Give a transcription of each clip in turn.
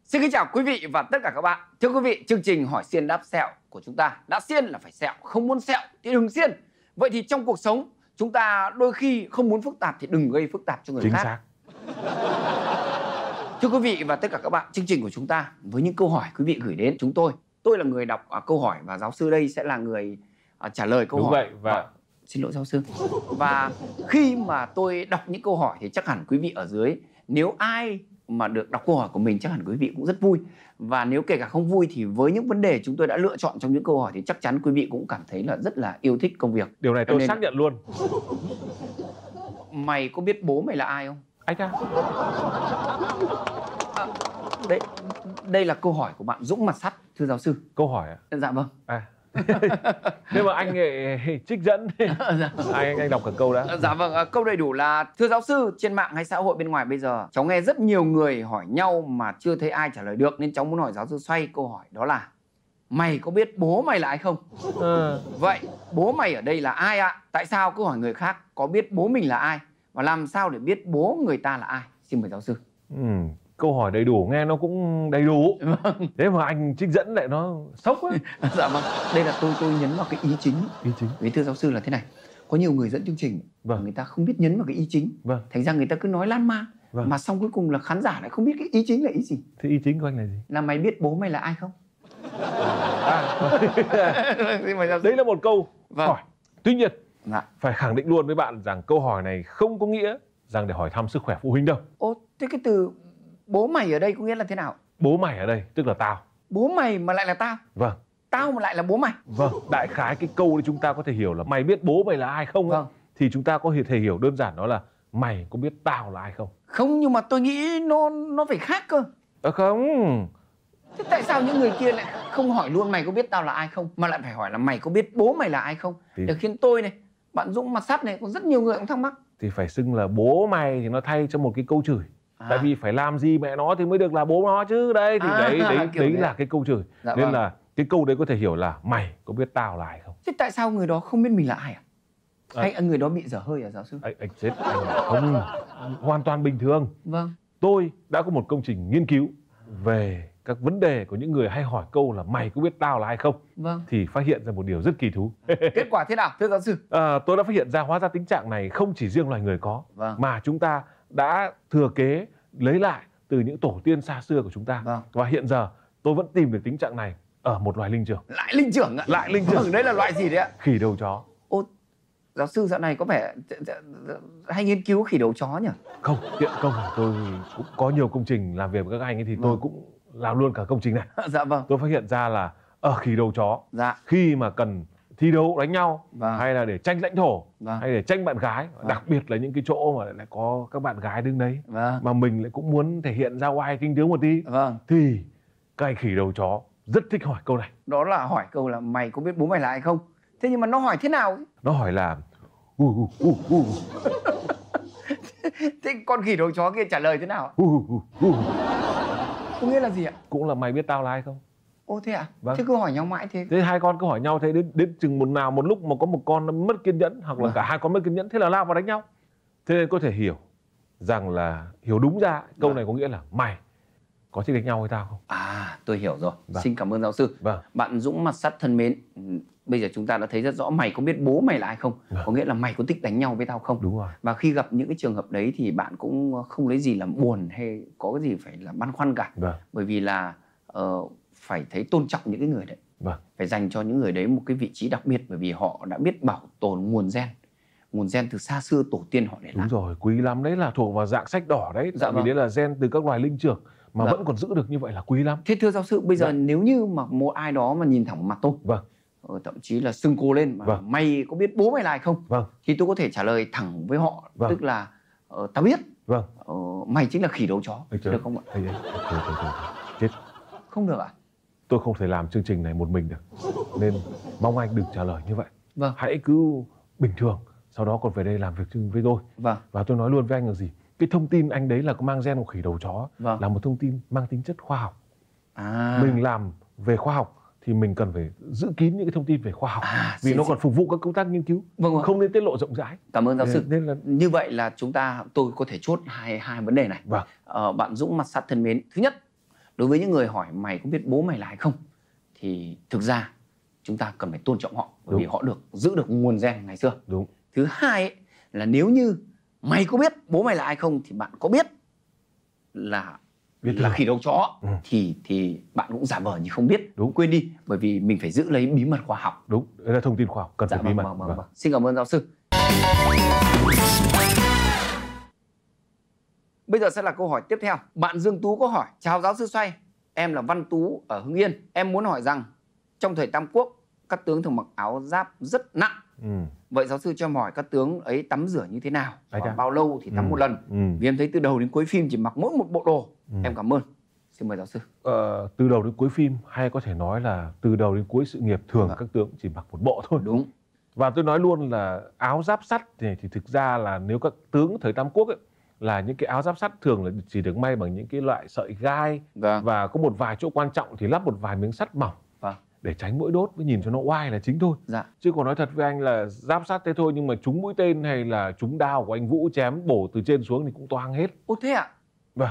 Xin kính chào quý vị và tất cả các bạn. Thưa quý vị, chương trình hỏi xiên đáp sẹo của chúng ta đã xiên là phải sẹo, không muốn sẹo thì đừng xiên. Vậy thì trong cuộc sống chúng ta đôi khi không muốn phức tạp thì đừng gây phức tạp cho người khác. Xác. Thưa quý vị và tất cả các bạn, chương trình của chúng ta với những câu hỏi quý vị gửi đến chúng tôi là người đọc câu hỏi và giáo sư đây sẽ là người trả lời câu Đúng hỏi. vậy và Xin lỗi giáo sư. Và khi mà tôi đọc những câu hỏi thì chắc hẳn quý vị ở dưới, nếu ai mà được đọc câu hỏi của mình chắc hẳn quý vị cũng rất vui. Và nếu kể cả không vui thì với những vấn đề chúng tôi đã lựa chọn trong những câu hỏi thì chắc chắn quý vị cũng cảm thấy là rất là yêu thích công việc. điều này tôi Nên xác nhận luôn. mày có biết bố mày là ai không? Anh à? Đây là câu hỏi của bạn Dũng Mặt Sắt, thưa giáo sư. Câu hỏi à? Dạ vâng. Nhưng mà anh trích dẫn. Dạ. anh đọc cả câu đã. Dạ vâng, câu đầy đủ là: thưa giáo sư, trên mạng hay xã hội bên ngoài bây giờ cháu nghe rất nhiều người hỏi nhau mà chưa thấy ai trả lời được, nên cháu muốn hỏi giáo sư xoay câu hỏi đó là: mày có biết bố mày là ai không? Vậy bố mày ở đây là ai ạ? Tại sao cứ hỏi người khác có biết bố mình là ai? Và làm sao để biết bố người ta là ai? Xin mời giáo sư. Câu hỏi đầy đủ, nghe nó cũng đầy đủ. Thế mà anh trích dẫn lại nó sốc quá. Dạ vâng, đây là tôi nhấn vào cái ý chính. Ý chính. Vì thưa giáo sư là thế này, có nhiều người dẫn chương trình người ta không biết nhấn vào cái ý chính. Thành ra người ta cứ nói lan man. Mà xong cuối cùng là khán giả lại không biết cái ý chính là ý gì. Thế ý chính của anh là gì? Là mày biết bố mày là ai không? Đấy là một câu hỏi. Tuy nhiên dạ, phải khẳng định luôn với bạn rằng câu hỏi này không có nghĩa rằng để hỏi thăm sức khỏe phụ huynh đâu. Thế cái từ bố mày ở đây có nghĩa là thế nào? Bố mày ở đây tức là tao. Bố mày mà lại là tao? Vâng. Tao mà lại là bố mày? Vâng, đại khái cái câu đấy chúng ta có thể hiểu là mày biết bố mày là ai không? Vâng. Thì chúng ta có thể hiểu đơn giản đó là mày có biết tao là ai không? Không, nhưng mà tôi nghĩ nó phải khác cơ. Không. Thế tại sao những người kia lại không hỏi luôn mày có biết tao là ai không, mà lại phải hỏi là mày có biết bố mày là ai không? Để khiến tôi này, bạn Dũng Mặt Sắt này, có rất nhiều người cũng thắc mắc. Thì phải xưng là bố mày thì nó thay cho một cái câu chửi. Tại vì phải làm gì mẹ nó thì mới được là bố nó chứ. Đây thì đấy là cái câu chửi. Nên là cái câu đấy có thể hiểu là mày có biết tao là ai không? Thế tại sao người đó không biết mình là ai à? Hay người đó bị dở hơi à giáo sư? Anh chết, anh không, hoàn toàn bình thường. Vâng. Tôi đã có một công trình nghiên cứu về các vấn đề của những người hay hỏi câu là mày có biết tao là ai không? Vâng. Thì phát hiện ra một điều rất kỳ thú. Kết quả thế nào thưa giáo sư? Tôi đã phát hiện ra hóa ra tình trạng này không chỉ riêng loài người có, mà chúng ta đã thừa kế lấy lại từ những tổ tiên xa xưa của chúng ta. Và hiện giờ tôi vẫn tìm được tình trạng này ở một loài linh trưởng. Lại linh trưởng ạ? Lại linh trưởng. Đấy là loại gì đấy ạ? Khỉ đầu chó. Giáo sư dạo này có vẻ hay nghiên cứu khỉ đầu chó nhỉ? Không, hiện công tôi cũng có nhiều công trình làm việc với các anh ấy thì tôi cũng làm luôn cả công trình này. Dạ vâng. Tôi phát hiện ra là ở khỉ đầu chó, khi mà cần thi đấu đánh nhau, hay là để tranh lãnh thổ, hay để tranh bạn gái, đặc biệt là những cái chỗ mà lại có các bạn gái đứng đấy, mà mình lại cũng muốn thể hiện ra oai kinh tướng một tí, thì các anh khỉ đầu chó rất thích hỏi câu này. Đó là hỏi câu là mày có biết bố mày là ai không? Thế nhưng mà nó hỏi thế nào? Nó hỏi là Thế con khỉ đầu chó kia trả lời thế nào? Có nghĩa là gì ạ? Cũng là mày biết tao là ai không? Thế ạ? Thế cứ hỏi nhau mãi thế. Thế hai con cứ hỏi nhau thế đến chừng một lúc mà có một con nó mất kiên nhẫn, hoặc là cả hai con mất kiên nhẫn, thế là lao vào đánh nhau. Thế nên có thể hiểu rằng là hiểu đúng ra câu này có nghĩa là mày có thích đánh nhau với tao không? Tôi hiểu rồi. Xin cảm ơn giáo sư. Bạn Dũng Mặt Sắt thân mến, bây giờ chúng ta đã thấy rất rõ mày có biết bố mày là ai không? Có nghĩa là mày có thích đánh nhau với tao không? Đúng rồi. Và khi gặp những cái trường hợp đấy thì bạn cũng không lấy gì làm buồn hay có cái gì phải là băn khoăn cả. Bởi vì là phải thấy tôn trọng những cái người đấy. Phải dành cho những người đấy một cái vị trí đặc biệt, bởi vì họ đã biết bảo tồn nguồn gen từ xa xưa tổ tiên họ để lại. Đúng rồi, quý lắm đấy, là thuộc vào dạng sách đỏ đấy. Tại vì đấy là gen từ các loài linh trưởng mà vẫn còn giữ được như vậy là quý lắm. Thế thưa giáo sư, bây giờ nếu như mà một ai đó mà nhìn thẳng mặt tôi, thậm chí là sưng cô lên mà mày có biết bố mày là ai không? Thì tôi có thể trả lời thẳng với họ, tức là tao biết. Mày chính là khỉ đầu chó. Được không ạ? Chết. Không được ạ? Tôi không thể làm chương trình này một mình được, nên mong anh đừng trả lời như vậy. Hãy cứ bình thường, sau đó còn về đây làm việc chung với tôi. Và tôi nói luôn với anh là gì? Cái thông tin anh đấy là có mang gen của khỉ đầu chó, là một thông tin mang tính chất khoa học. Mình làm về khoa học thì mình cần phải giữ kín những cái thông tin về khoa học, vì nó còn phục vụ các công tác nghiên cứu, không nên tiết lộ rộng rãi. Cảm ơn giáo sư. Nên là như vậy là tôi có thể chốt hai vấn đề này. Bạn Dũng Mặt Sắt thân mến, thứ nhất đối với những người hỏi mày có biết bố mày là ai không, thì thực ra chúng ta cần phải tôn trọng họ, bởi vì họ giữ được nguồn gen ngày xưa. Đúng. Thứ hai ấy, là nếu như mày có biết bố mày là ai không, thì bạn có biết là khỉ đầu chó, thì bạn cũng giả vờ như không biết. Đúng. Quên đi, bởi vì mình phải giữ lấy bí mật khoa học. Đúng, đấy là thông tin khoa học cần phải bí mật. Vâng. Xin cảm ơn giáo sư. Bây giờ sẽ là câu hỏi tiếp theo. Bạn Dương Tú có hỏi: chào giáo sư Xoay, em là Văn Tú ở Hưng Yên. Em muốn hỏi rằng trong thời Tam Quốc, các tướng thường mặc áo giáp rất nặng. Vậy giáo sư cho em hỏi các tướng ấy tắm rửa như thế nào? Khoảng bao lâu thì tắm một lần? Vì em thấy từ đầu đến cuối phim chỉ mặc mỗi một bộ đồ. Em cảm ơn. Xin mời giáo sư. Từ đầu đến cuối phim, hay có thể nói là từ đầu đến cuối sự nghiệp, thường các tướng chỉ mặc một bộ thôi. Đúng. Và tôi nói luôn là áo giáp sắt thì thực ra là nếu các tướng thời Tam Quốc ấy, là những cái áo giáp sắt thường là chỉ được may bằng những cái loại sợi gai, và có một vài chỗ quan trọng thì lắp một vài miếng sắt mỏng để tránh mũi đốt với nhìn cho nó oai là chính thôi. Chứ còn nói thật với anh là giáp sắt thế thôi, nhưng mà trúng mũi tên hay là trúng đao của anh Vũ chém bổ từ trên xuống thì cũng toang hết. Ô thế ạ? Vâng.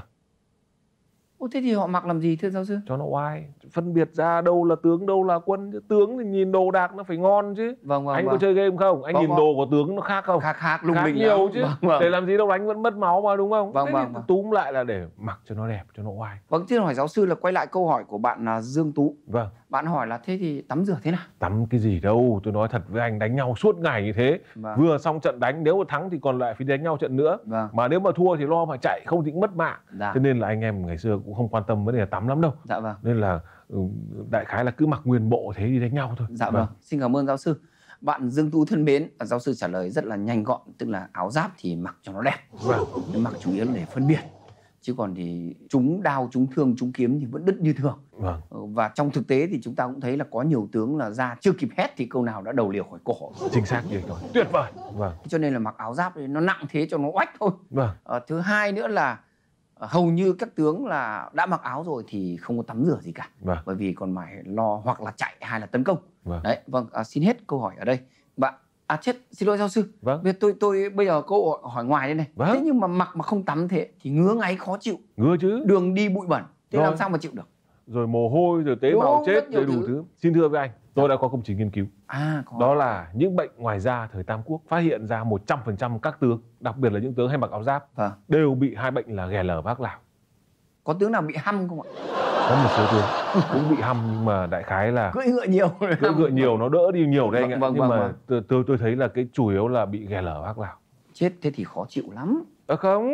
Ô thế thì họ mặc làm gì thưa giáo sư? Cho nó oai, phân biệt ra đâu là tướng đâu là quân. Tướng thì nhìn đồ đạc nó phải ngon chứ. Anh có chơi game không? Anh nhìn đồ của tướng nó khác không? Khác lung linh nhiều chứ. Để làm gì đâu đánh vẫn mất máu mà, đúng không? Túm lại là để mặc cho nó đẹp, cho nó oai. Xin hỏi giáo sư là quay lại câu hỏi của bạn là Dương Tú. Vâng. Bạn hỏi là thế thì tắm rửa thế nào? Tắm cái gì đâu, tôi nói thật với anh, đánh nhau suốt ngày như thế. Vừa xong trận đánh, nếu mà thắng thì còn lại phải đánh nhau trận nữa. Mà nếu mà thua thì lo mà chạy, không thì cũng mất mạng. Thế nên là anh em ngày xưa cũng không quan tâm vấn đề là tắm lắm đâu. Nên là đại khái là cứ mặc nguyên bộ thế đi đánh nhau thôi. Xin cảm ơn giáo sư. Bạn Dương Tú thân mến, giáo sư trả lời rất là nhanh gọn, tức là áo giáp thì mặc cho nó đẹp. Mặc chủ yếu là để phân biệt. Chứ còn thì trúng đao, trúng thương, trúng kiếm thì vẫn đứt như thường. Và trong thực tế thì chúng ta cũng thấy là có nhiều tướng là ra chưa kịp hét thì câu nào đã đầu liều khỏi cổ. Chính xác vậy rồi. Tuyệt vời. Cho nên là mặc áo giáp nó nặng thế cho nó oách thôi. Thứ hai nữa là hầu như các tướng là đã mặc áo rồi thì không có tắm rửa gì cả. Bởi vì còn phải lo hoặc là chạy hay là tấn công. Xin hết câu hỏi ở đây. Bạn xin lỗi giáo sư. Tôi bây giờ câu hỏi ngoài đây này. Thế nhưng mà mặc mà không tắm thế thì ngứa ngáy khó chịu. Ngứa chứ. Đường đi bụi bẩn. Thế làm sao mà chịu được? Rồi mồ hôi, rồi tế bào chết, rồi đủ thứ. Xin thưa với anh, tôi đã có công trình nghiên cứu. Đó là những bệnh ngoài da thời Tam Quốc phát hiện ra 100% các tướng, đặc biệt là những tướng hay mặc áo giáp, đều bị hai bệnh là ghẻ lở và hắc lảo. Có tướng nào bị hăm không ạ? Có một số tướng cũng bị hăm, nhưng mà đại khái là cưỡi ngựa nhiều nó đỡ đi nhiều đấy anh ạ. Nhưng mà tôi thấy là cái chủ yếu là bị ghẻ lở và hắc lảo. Chết, thế thì khó chịu lắm. Không,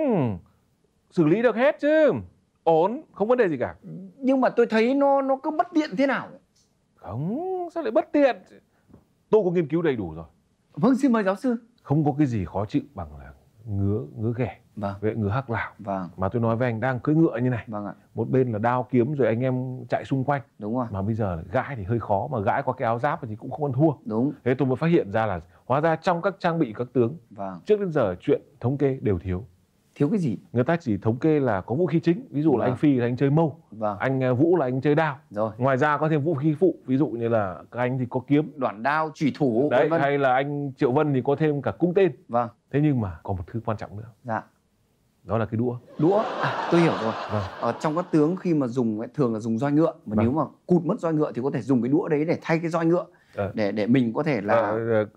xử lý được hết chứ. Ổn, không vấn đề gì cả. Nhưng mà tôi thấy nó cứ bất tiện thế nào. Không, sao lại bất tiện? Tôi có nghiên cứu đầy đủ rồi. Vâng, xin mời giáo sư. Không có cái gì khó chịu bằng là ngứa ghẻ, ngứa hắc lảo. Mà tôi nói với anh, đang cưỡi ngựa như này, một bên là đao kiếm rồi anh em chạy xung quanh. Đúng rồi. Mà bây giờ gãi thì hơi khó, mà gãi qua cái áo giáp thì cũng không ăn thua. Đúng. Thế tôi mới phát hiện ra là hóa ra trong các trang bị các tướng, trước đến giờ chuyện thống kê đều thiếu. Thiếu cái gì? Người ta chỉ thống kê là có vũ khí chính, ví dụ là anh Phi là anh chơi mâu, anh Vũ là anh chơi đao. Ngoài ra có thêm vũ khí phụ, ví dụ như là các anh thì có kiếm, đoạn đao, chủy thủ. Đấy, hay là anh Triệu Vân thì có thêm cả cung tên. Thế nhưng mà có một thứ quan trọng nữa. Đó là cái đũa. Đũa? Tôi hiểu rồi. Trong các tướng khi mà dùng thường là dùng roi ngựa, mà nếu mà cụt mất roi ngựa thì có thể dùng cái đũa đấy để thay cái roi ngựa, để mình có thể là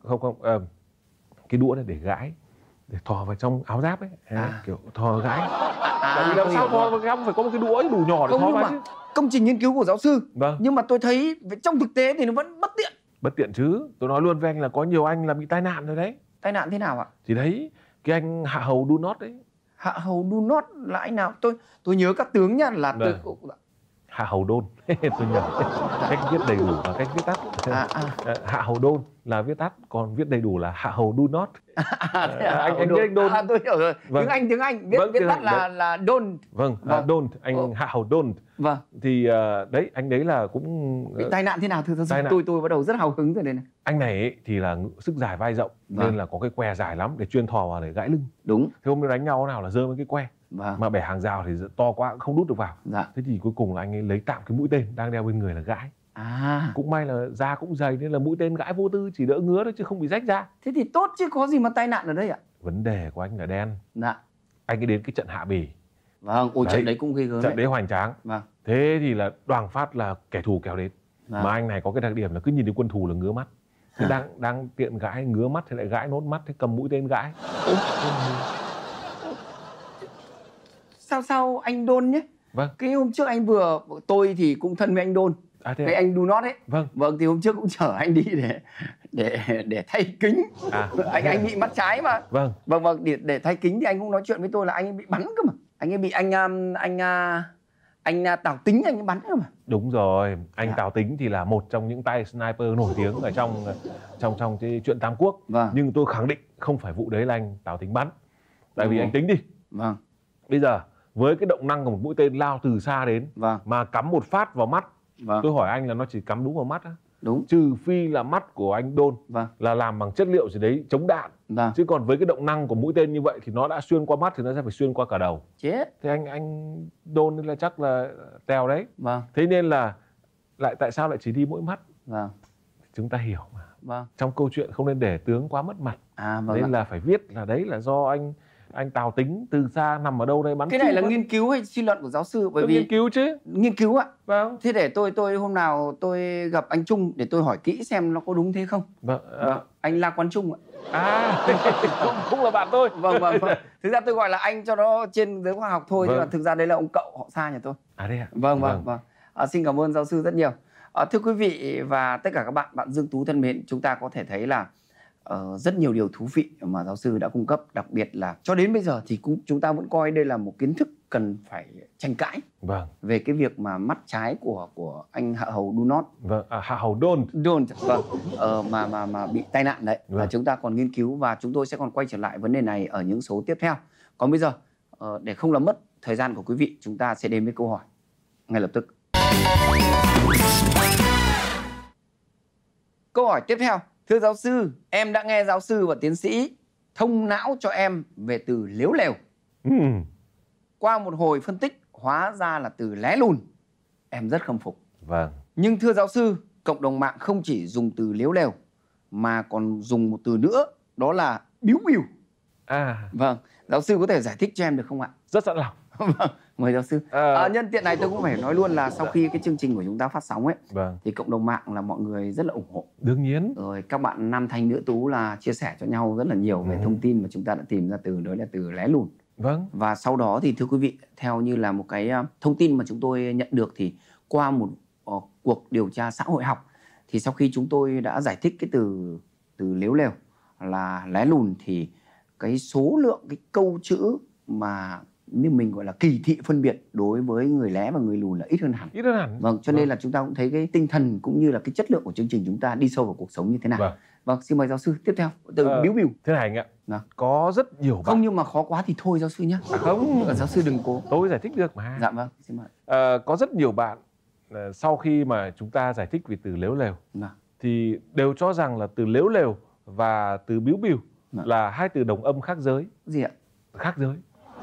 cái đũa này để gãi, để thò vào trong áo giáp ấy, kiểu thò gãi. Tại vì làm sao thò vào găm phải có một cái đũa đủ nhỏ để thò vào chứ. Công trình nghiên cứu của giáo sư. Nhưng mà tôi thấy trong thực tế thì nó vẫn bất tiện. Bất tiện chứ. Tôi nói luôn với anh là có nhiều anh là bị tai nạn rồi đấy. Tai nạn thế nào ạ? Thì đấy, cái anh Hạ Hầu Do Not đấy. Hạ Hầu Do Not là anh nào? Tôi nhớ các tướng nhá, là Hạ Hầu Đôn. Tôi nhầm cách viết đầy đủ và cách viết tắt. Hạ Hầu Đôn là viết tắt, còn viết đầy đủ là Hạ Hầu Do Not. Anh biết anh Đôn. Tôi hiểu rồi. Tiếng Anh viết tắt là Đôn. Đôn, anh Hạ Hầu Đôn. Thì đấy, anh đấy là cũng bị tai nạn thế nào thưa giáo sư? Tôi bắt đầu rất hào hứng rồi đây này. Anh này ấy, thì là sức dài vai rộng, nên là có cái que dài lắm để chuyên thò vào để gãi lưng. Đúng. Thế hôm nay đánh nhau nào là rơi với cái que. Mà bẻ hàng rào thì to quá cũng không đút được vào. Thế thì cuối cùng là anh ấy lấy tạm cái mũi tên đang đeo bên người là gãi. Cũng may là da cũng dày nên là mũi tên gãi vô tư, chỉ đỡ ngứa thôi chứ không bị rách da. Thế thì tốt chứ có gì mà tai nạn ở đây ạ? Vấn đề của anh là đen. Anh ấy đến cái trận Hạ Bì Vâng, ôi trận đấy cũng ghê gớm. Trận đấy hoành tráng. Vâng. Thế thì là Đoàn Phát là kẻ thù kéo đến. Mà anh này có cái đặc điểm là cứ nhìn thấy quân thù là ngứa mắt. Thế đang tiện gãi ngứa mắt thì lại gãi nốt mắt, thế cầm mũi tên gãi. Sao anh Đôn nhé? Vâng. Cái hôm trước anh tôi thì cũng thân với anh Đôn. Cái anh Do Not ấy. Vâng. Thì hôm trước cũng chở anh đi để thay kính. Anh bị mắt trái mà. Vâng. Để thay kính thì anh cũng nói chuyện với tôi là anh ấy bị bắn cơ mà. Anh ấy bị anh Tào Tính anh ấy bắn cơ mà. Đúng rồi, anh Tào Tính thì là một trong những tay sniper nổi tiếng ở trong cái chuyện Tam Quốc. Vâng. Nhưng tôi khẳng định không phải vụ đấy là anh Tào Tính bắn. Tại vì anh tính đi. Vâng. Bây giờ với cái động năng của một mũi tên lao từ xa đến mà cắm một phát vào mắt. Tôi hỏi anh là nó chỉ cắm đúng vào mắt á. Đúng. Trừ phi là mắt của anh Đôn là làm bằng chất liệu gì đấy chống đạn. Chứ còn với cái động năng của mũi tên như vậy thì nó đã xuyên qua mắt thì nó sẽ phải xuyên qua cả đầu. Chết. Thế anh Đôn là chắc là tèo đấy. Thế nên là tại sao lại chỉ đi mỗi mắt? Chúng ta hiểu mà. Trong câu chuyện không nên để tướng quá mất mặt. Nên là phải viết là đấy là do anh Tào Tính từ xa nằm ở đâu đây bắn. Cái này là nghiên cứu hay suy luận của giáo sư? Bởi vì nghiên cứu chứ. Nghiên cứu ạ. Vâng. Thế để tôi hôm nào tôi gặp anh Trung để tôi hỏi kỹ xem nó có đúng thế không. Anh La Quán Trung ạ. Cũng là bạn tôi. Vâng. Thực ra tôi gọi là anh cho nó trên giới khoa học thôi. Nhưng mà thực ra đấy là ông cậu họ xa nhà tôi. Đấy ạ. Vâng. Xin cảm ơn giáo sư rất nhiều. Thưa quý vị và tất cả các bạn Dương Tú thân mến, chúng ta có thể thấy là rất nhiều điều thú vị mà giáo sư đã cung cấp, đặc biệt là cho đến bây giờ thì chúng ta vẫn coi đây là một kiến thức cần phải tranh cãi. Về cái việc mà mắt trái của anh Hạ Hầu Do Not. Hạ Hầu Đôn. Mà bị tai nạn đấy. Và chúng ta còn nghiên cứu và chúng tôi sẽ còn quay trở lại vấn đề này ở những số tiếp theo. Còn bây giờ để không làm mất thời gian của quý vị, chúng ta sẽ đến với câu hỏi ngay lập tức. Câu hỏi tiếp theo. Thưa giáo sư, em đã nghe giáo sư và tiến sĩ thông não cho em về từ lếu lèo. Qua một hồi phân tích, hóa ra là từ lé lùn. Em rất khâm phục. Nhưng thưa giáo sư, cộng đồng mạng không chỉ dùng từ lếu lèo mà còn dùng một từ nữa, đó là biếu bìu. Giáo sư có thể giải thích cho em được không ạ? Rất sẵn lòng. Mời giáo sư. Nhân tiện này tôi cũng phải nói luôn là sau khi cái chương trình của chúng ta phát sóng ấy, thì cộng đồng mạng là mọi người rất là ủng hộ. Đương nhiên. Rồi các bạn nam thanh nữ tú là chia sẻ cho nhau rất là nhiều về thông tin mà chúng ta đã tìm ra từ đó là từ lé lùn. Và sau đó thì thưa quý vị, theo như là một cái thông tin mà chúng tôi nhận được thì qua một cuộc điều tra xã hội học, thì sau khi chúng tôi đã giải thích cái từ lếu lèo là lé lùn thì cái số lượng cái câu chữ mà như mình gọi là kỳ thị phân biệt đối với người lé và người lùn là ít hơn hẳn. Cho nên là chúng ta cũng thấy cái tinh thần cũng như là cái chất lượng của chương trình chúng ta đi sâu vào cuộc sống như thế nào. Xin mời giáo sư tiếp theo từ biếu bìu. Thế này anh ạ. Có rất nhiều bạn. Không, nhưng mà khó quá thì thôi giáo sư nhé. Không, giáo sư đừng cố. Tôi giải thích được mà. Dạ vâng, xin mời. Có rất nhiều bạn sau khi mà chúng ta giải thích về từ lếu lèo thì đều cho rằng là từ lếu lèo và từ biếu bìu là hai từ đồng âm khác giới. Gì ạ? Khác giới.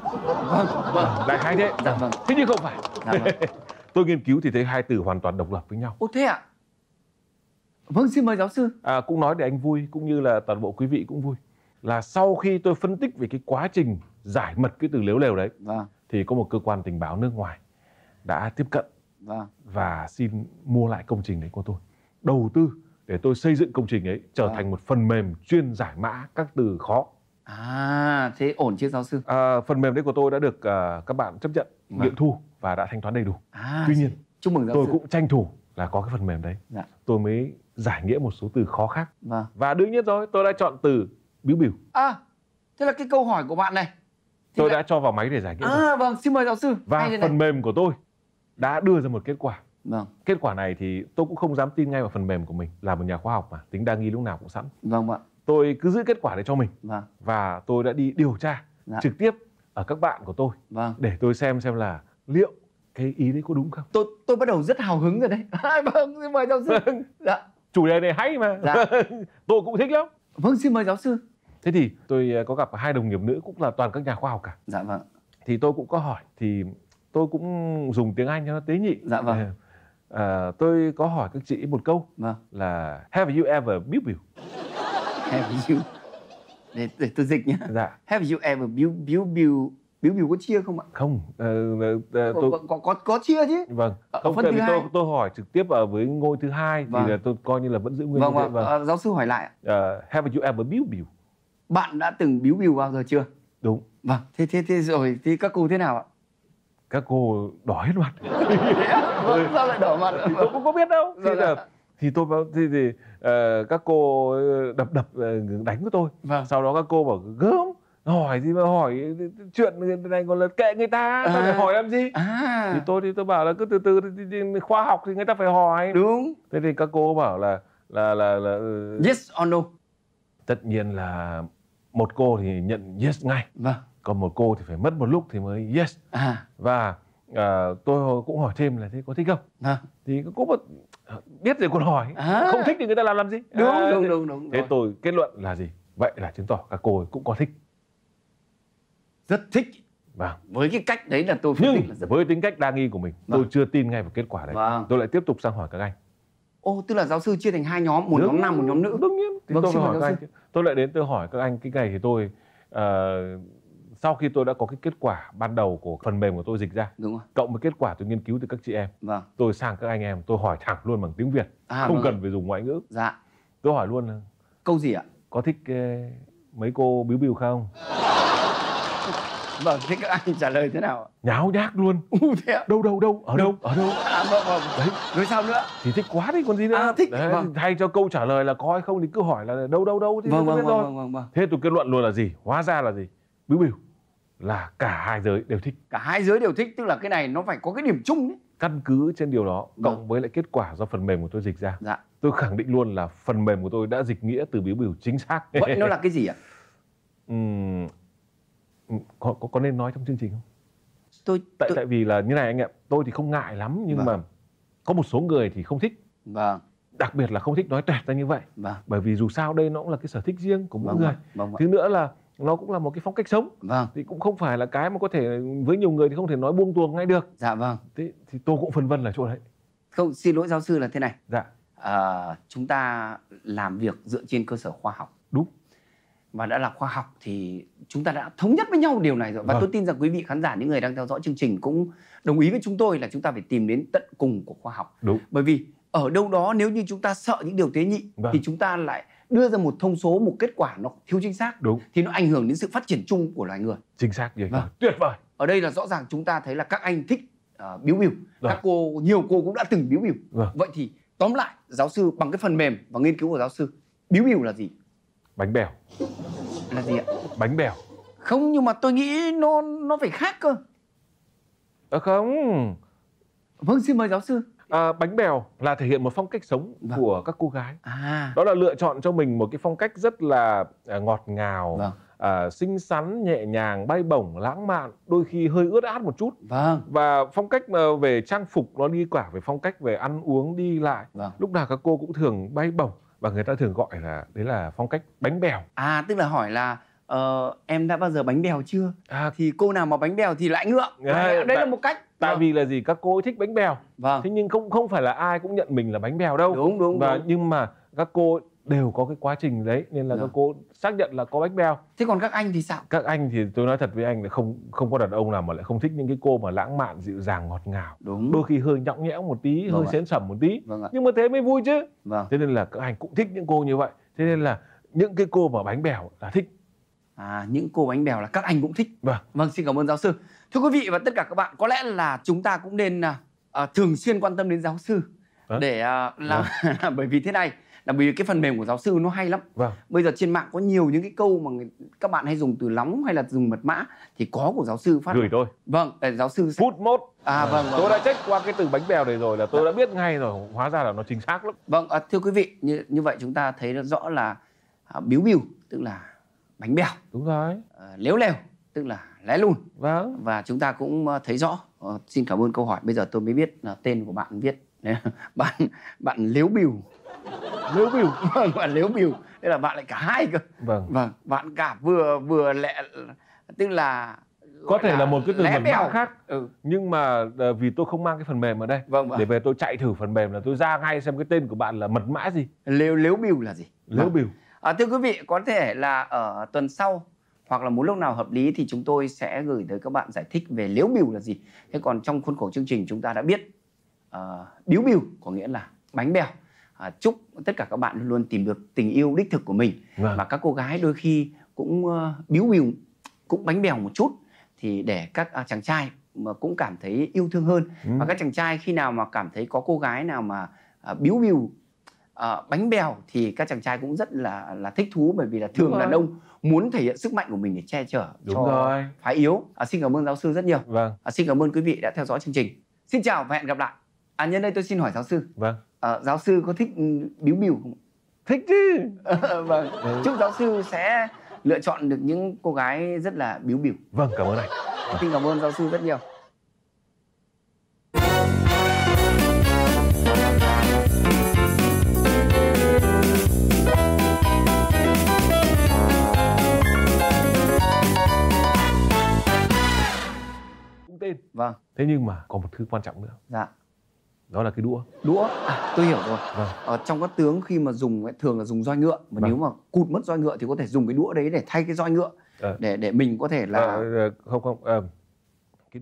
Đại khái thế. Thế nhưng không phải. Tôi nghiên cứu thì thấy hai từ hoàn toàn độc lập với nhau. Ồ thế ạ? Vâng, xin mời giáo sư. Cũng nói để anh vui, cũng như là toàn bộ quý vị cũng vui. Là sau khi tôi phân tích về cái quá trình giải mật cái từ lếu lèo đấy, thì có một cơ quan tình báo nước ngoài đã tiếp cận và xin mua lại công trình đấy của tôi, đầu tư để tôi xây dựng công trình ấy trở thành một phần mềm chuyên giải mã các từ khó. Thế ổn chứ giáo sư? Phần mềm đấy của tôi đã được các bạn chấp nhận nghiệm thu và đã thanh toán đầy đủ. Tuy nhiên, chúc mừng giáo tôi sư. cũng tranh thủ là có cái phần mềm đấy, tôi mới giải nghĩa một số từ khó khác. Và đương nhiên rồi, tôi đã chọn từ biếu bìu. Thế là cái câu hỏi của bạn này tôi đã cho vào máy để giải nghĩa. Vâng, xin mời giáo sư. Và phần mềm của tôi đã đưa ra một kết quả. Kết quả này thì tôi cũng không dám tin ngay vào phần mềm của mình, là một nhà khoa học mà tính đa nghi lúc nào cũng sẵn. Tôi cứ giữ kết quả đấy cho mình. Và tôi đã đi điều tra trực tiếp ở các bạn của tôi để tôi xem là liệu cái ý đấy có đúng không. Tôi bắt đầu rất hào hứng rồi đấy. Vâng, xin mời giáo sư. Chủ đề này hay mà. Tôi cũng thích lắm. Vâng, xin mời giáo sư. Thế thì tôi có gặp hai đồng nghiệp nữ cũng là toàn các nhà khoa học cả. Thì tôi cũng có hỏi, thì tôi cũng dùng tiếng Anh cho nó tế nhị. Tôi có hỏi các chị một câu là have you ever biếu bìu? Have you? Để tôi dịch nhé. Have you ever biếu Biếu bỉu có chia không ạ? Không, có chia chứ. Vâng. Không, tại vì tôi hỏi trực tiếp ở với ngôi thứ hai thì là tôi coi như là vẫn giữ nguyên như thế. Vâng. Giáo sư hỏi lại ạ. Have you ever biếu bỉu? Bạn đã từng biếu bỉu bao giờ chưa? Đúng. Vâng. Thế rồi thì các cô thế nào ạ? Các cô đỏ hết mặt. Sao lại đỏ mặt? Tôi cũng có biết đâu. Thì các cô đập đánh của tôi. Vâng. Sau đó các cô bảo gớm, hỏi gì mà hỏi chuyện này còn là kệ người ta, ta phải hỏi làm gì? Thì tôi bảo là cứ từ từ, khoa học thì người ta phải hỏi. Đúng. Thế thì các cô bảo là yes or no. Tất nhiên là một cô thì nhận yes ngay. Vâng. Còn một cô thì phải mất một lúc thì mới yes. Và tôi cũng hỏi thêm là thế có thích không? Thì các cô biết rồi còn hỏi. Không thích thì người ta làm gì? Đúng. Thế tôi kết luận là gì? Vậy là chứng tỏ các cô cũng có thích. Rất thích. Vâng. Với cái cách đấy là tôi phân tích là với tính cách đa nghi của mình, tôi chưa tin ngay vào kết quả đấy. Tôi lại tiếp tục sang hỏi các anh. Tức là giáo sư chia thành hai nhóm, một nhóm nam, một nhóm nữ. Đương nhiên. Thì tôi hỏi các anh. Tôi lại đến tôi hỏi các anh cái ngày thì tôi sau khi tôi đã có cái kết quả ban đầu của phần mềm của tôi dịch ra, đúng rồi, cộng với kết quả tôi nghiên cứu từ các chị em, tôi sang các anh em tôi hỏi thẳng luôn bằng tiếng Việt, không cần phải dùng ngoại ngữ. Dạ. Tôi hỏi luôn là câu gì ạ? Có thích mấy cô biếu bỉu không? Vâng, thế các anh trả lời thế nào ạ? Nháo nhác luôn. Thế ạ? Đâu? Ở đâu? Vâng. Đấy. Rồi sao nữa? Thì thích quá thì còn gì nữa. Thích. Đấy, thay cho câu trả lời là có hay không thì cứ hỏi là đâu thì tôi biết rồi. Vâng. Thế tôi kết luận luôn là gì? Hóa ra là gì? Biếu bỉu là cả hai giới đều thích. Cả hai giới đều thích, tức là cái này nó phải có cái điểm chung đấy. Căn cứ trên điều đó cộng với lại kết quả do phần mềm của tôi dịch ra, tôi khẳng định luôn là phần mềm của tôi đã dịch nghĩa từ biếu bỉu chính xác. Vậy nó là cái gì ạ? Có nên nói trong chương trình không? Tại vì là như này anh ạ, tôi thì không ngại lắm nhưng mà có một số người thì không thích. Đặc biệt là không thích nói toẹt ra như vậy. Bởi vì dù sao đây nó cũng là cái sở thích riêng của mỗi người. Thứ nữa là nó cũng là một cái phong cách sống. Thì cũng không phải là cái mà có thể với nhiều người thì không thể nói buông tuồng ngay được. Dạ vâng. Thì tôi cũng phân vân là chỗ đấy. Không, xin lỗi giáo sư là thế này. Dạ. Chúng ta làm việc dựa trên cơ sở khoa học. Đúng. Và đã là khoa học thì chúng ta đã thống nhất với nhau điều này rồi. Và tôi tin rằng quý vị khán giả, những người đang theo dõi chương trình cũng đồng ý với chúng tôi là chúng ta phải tìm đến tận cùng của khoa học. Đúng. Bởi vì ở đâu đó nếu như chúng ta sợ những điều tế nhị thì chúng ta lại đưa ra một thông số, một kết quả nó thiếu chính xác. Đúng. Thì nó ảnh hưởng đến sự phát triển chung của loài người. Chính xác vậy. Tuyệt vời. Ở đây là rõ ràng chúng ta thấy là các anh thích biếu bỉu. Các cô, nhiều cô cũng đã từng biếu bỉu. Vậy thì tóm lại, giáo sư bằng cái phần mềm và nghiên cứu của giáo sư, biếu bỉu là gì? Bánh bèo. Là gì ạ? Bánh bèo. Không, nhưng mà tôi nghĩ nó phải khác cơ. Không. Vâng, xin mời giáo sư. Bánh bèo là thể hiện một phong cách sống của các cô gái. Đó là lựa chọn cho mình một cái phong cách rất là ngọt ngào, xinh xắn, nhẹ nhàng, bay bổng, lãng mạn, đôi khi hơi ướt át một chút. Và phong cách về trang phục nó đi cả về phong cách về ăn uống đi lại. Lúc nào các cô cũng thường bay bổng và người ta thường gọi là đấy là phong cách bánh bèo. Tức là hỏi là em đã bao giờ bánh bèo chưa? Thì cô nào mà bánh bèo thì lại ngượng. Đấy là một cách. Tại vì là gì? Các cô thích bánh bèo. Thế nhưng không phải là ai cũng nhận mình là bánh bèo đâu. Đúng. Nhưng mà các cô đều có cái quá trình đấy nên là các cô xác nhận là có bánh bèo. Thế còn các anh thì sao? Các anh thì tôi nói thật với anh là không có đàn ông nào mà lại không thích những cái cô mà lãng mạn, dịu dàng, ngọt ngào. Đôi khi hơi nhõng nhẽo một tí, hơi xến xẩm một tí. Nhưng mà thế mới vui chứ. Thế nên là các anh cũng thích những cô như vậy. Thế nên là những cái cô mà bánh bèo là thích. Những cô bánh bèo là các anh cũng thích. Vâng, xin cảm ơn giáo sư. Thưa quý vị và tất cả các bạn, có lẽ là chúng ta cũng nên thường xuyên quan tâm đến giáo sư để làm bởi vì thế này là bởi vì cái phần mềm của giáo sư nó hay lắm. Bây giờ trên mạng có nhiều những cái câu mà các bạn hay dùng từ nóng hay là dùng mật mã thì có của giáo sư phát. Gửi tôi. Vâng, giáo sư phút mốt. Vâng. Tôi đã check qua cái từ bánh bèo này rồi là tôi đã biết ngay rồi, hóa ra là nó chính xác lắm. Vâng, thưa quý vị, như vậy chúng ta thấy rất rõ là biếu bỉu tức là bánh bèo. Đúng rồi. Léo lèo tức là lé lùn. Và chúng ta cũng thấy rõ. Xin cảm ơn câu hỏi. Bây giờ tôi mới biết là tên của bạn viết. Bạn Léo bỉu. Léo bỉu. Vâng, bạn Léo bỉu. Đây là bạn lại cả hai cơ. Vâng. Bạn cả vừa lẹ, tức là có thể là một cái từ mật mã khác. Nhưng mà vì tôi không mang cái phần mềm ở đây, để về tôi chạy thử phần mềm là tôi ra ngay xem cái tên của bạn là mật mã gì. Léo bỉu là gì? Léo bỉu. Thưa quý vị, có thể là ở tuần sau hoặc là muốn lúc nào hợp lý thì chúng tôi sẽ gửi tới các bạn giải thích về liễu bìu là gì. Thế còn trong khuôn khổ chương trình chúng ta đã biết biếu bìu có nghĩa là bánh bèo. Chúc tất cả các bạn luôn luôn tìm được tình yêu đích thực của mình. Và các cô gái đôi khi cũng biếu bìu, cũng bánh bèo một chút, thì để các chàng trai mà cũng cảm thấy yêu thương hơn. Và các chàng trai khi nào mà cảm thấy có cô gái nào mà biếu bìu bánh bèo thì các chàng trai cũng rất là thích thú, bởi vì là thường đàn ông muốn thể hiện sức mạnh của mình để che chở cho phái yếu. Xin cảm ơn giáo sư rất nhiều. Xin cảm ơn quý vị đã theo dõi chương trình. Xin chào và hẹn gặp lại. Nhân đây tôi xin hỏi giáo sư. Giáo sư có thích biếu bìu không? Thích chứ. Chúc giáo sư sẽ lựa chọn được những cô gái rất là biếu bìu. Cảm ơn anh. Xin cảm ơn giáo sư rất nhiều. Tên. Thế nhưng mà còn một thứ quan trọng nữa. Đó là cái đũa. Đũa? Tôi hiểu rồi. Trong các tướng khi mà dùng thường là dùng roi ngựa, mà nếu mà cụt mất roi ngựa thì có thể dùng cái đũa đấy để thay cái roi ngựa, để mình có thể là